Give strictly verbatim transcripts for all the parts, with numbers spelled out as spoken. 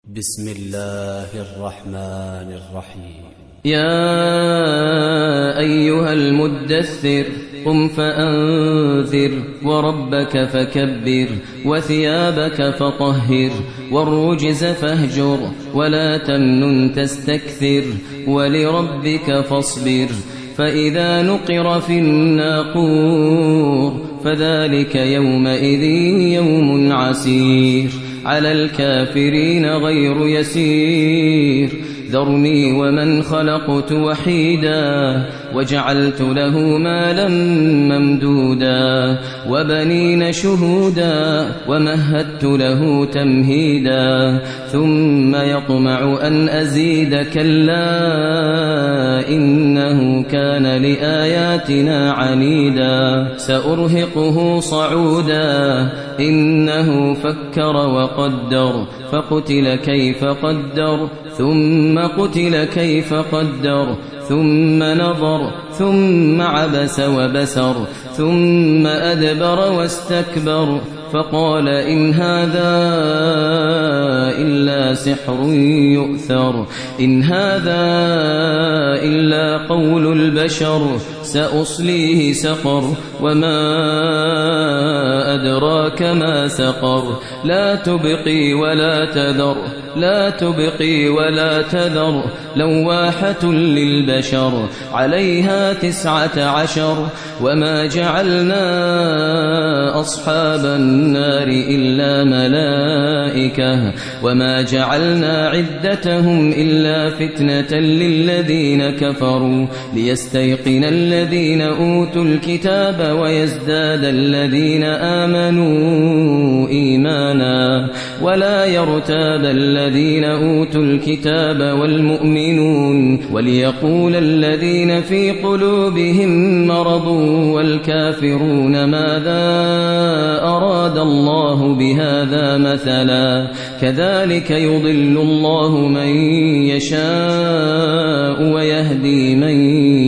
بسم الله الرحمن الرحيم. يا أيها المدثر قم فأنذر وربك فكبر وثيابك فطهر والرجز فاهجر ولا تمنن تستكثر ولربك فاصبر فإذا نقر في الناقور فذلك يومئذ يوم عسير على الكافرين غير يسير ذرني ومن خلقت وحيدا وجعلت له مالا ممدودا وبنين شهودا ومهدت له تمهيدا ثم يطمع أن أزيد كلا إنه كان لآياتنا عنيدا سأرهقه صعودا إنه فكر وقدر فقتل كيف قدر ثم قتل كيف قدر ثم نظر ثم عبس وبسر ثم أدبر واستكبر فقال إن هذا إلا سحر يؤثر إن هذا إلا قول البشر سأصليه سقر وما أدراك ما سقر لا تبقي ولا تذر لا تبقي ولا تذر لواحة للبشر عليها تسعة عشر وما جعلنا أصحاب النار إلا ملائكة وما جعلنا عدتهم إلا فتنة للذين كفروا ليستيقن الذين أوتوا الكتاب ويزداد الذين آمنوا إيمانا ولا يرتاب الذين أوتوا الكتاب والمؤمنون وليقول الذين في قلوبهم مرض والكافرون ماذا أراد الله بهذا مثلا كذلك يضل الله من يشاء ويهدي من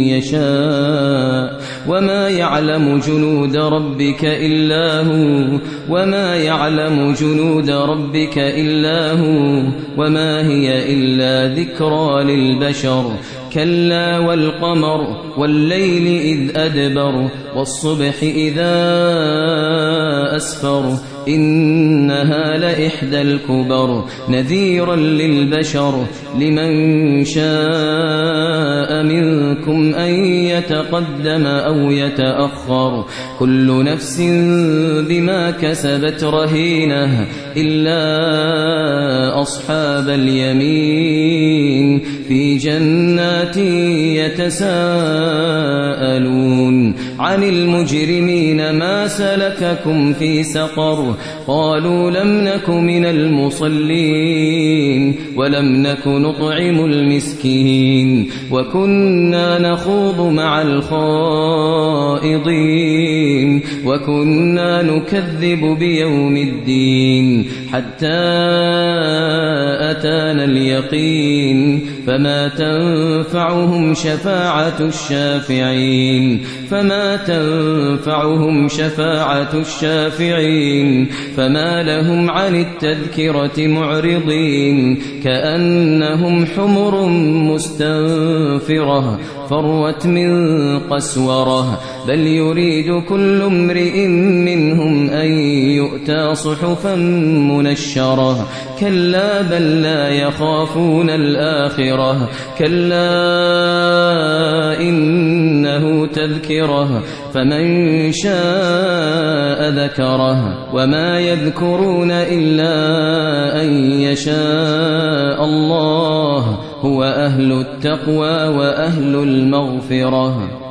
يشاء وما يعلم جنود ربك إلا هو وما يعلم جنود ربك إلا هو وما هي إلا ذكرى للبشر كلا والقمر والليل إذ أدبر والصبح إذا أسفر إنها لإحدى الكبر نذيرا للبشر لمن شاء منكم أن يتقدم أو يتأخر كل نفس بما كسبت رهينة إلا أصحاب اليمين في جنات يتساءلون عن المجرمين ما سلككم في سقر قالوا لم نك من المصلين ولم نك نطعم المسكين وكنا نخوض مع الخائضين وكنا نكذب بيوم الدين حتى أتانا اليقين فما تنفعهم شفاعة الشافعين فما تنفعهم شفاعة الشافعين فما لهم عن التذكرة معرضين كأنهم حمر مستنفرة فروت من قسورة بل يريد كل امرئ منهم أن يؤتى صحفا منشرة كلا بل لا يخافون الآخرة كلا إنه تذكرة فمن شاء ذكره وما يذكرون إلا أن يشاء الله هو أهل التقوى وأهل المغفرة.